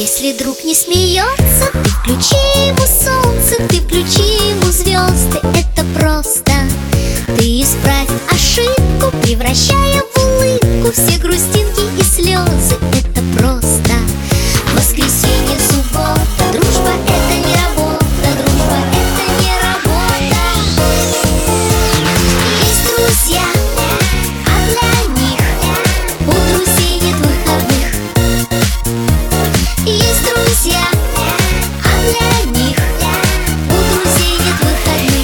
Если друг не смеется, ты включи ему солнце, ты включи ему звезды. Это просто. Ты исправь ошибку, превращая в улыбку все грустинки и слезы. Это просто. Воскресенье, суббота, дружба — это не работа, дружба — это не работа. Есть друзья, а для них у друзей нет выходных. Есть друзья, а для них у друзей нет выходных.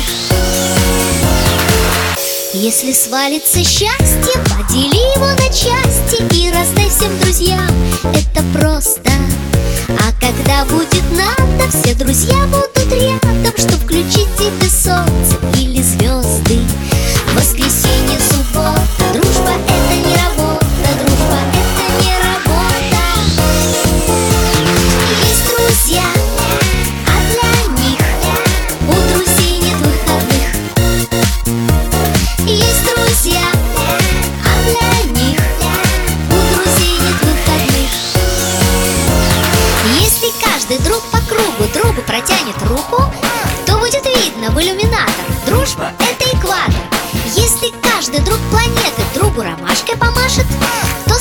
Если свалится счастье, подели его на части и раздай всем друзьям. Это просто. А когда будет надо, все друзья будут рядом, чтоб включить тебе солнце или звезды. Воскресенье, суббота, дружба — это не работа, дружба — это не работа. Есть друзья, а для них у друзей нет выходных. Есть друзья, а для них у друзей нет выходных. Если каждый друг по кругу другу протянет руку, то будет видно в иллюминатор: дружба — это экватор. Если каждый друг планеты другу ромашкой помашет, то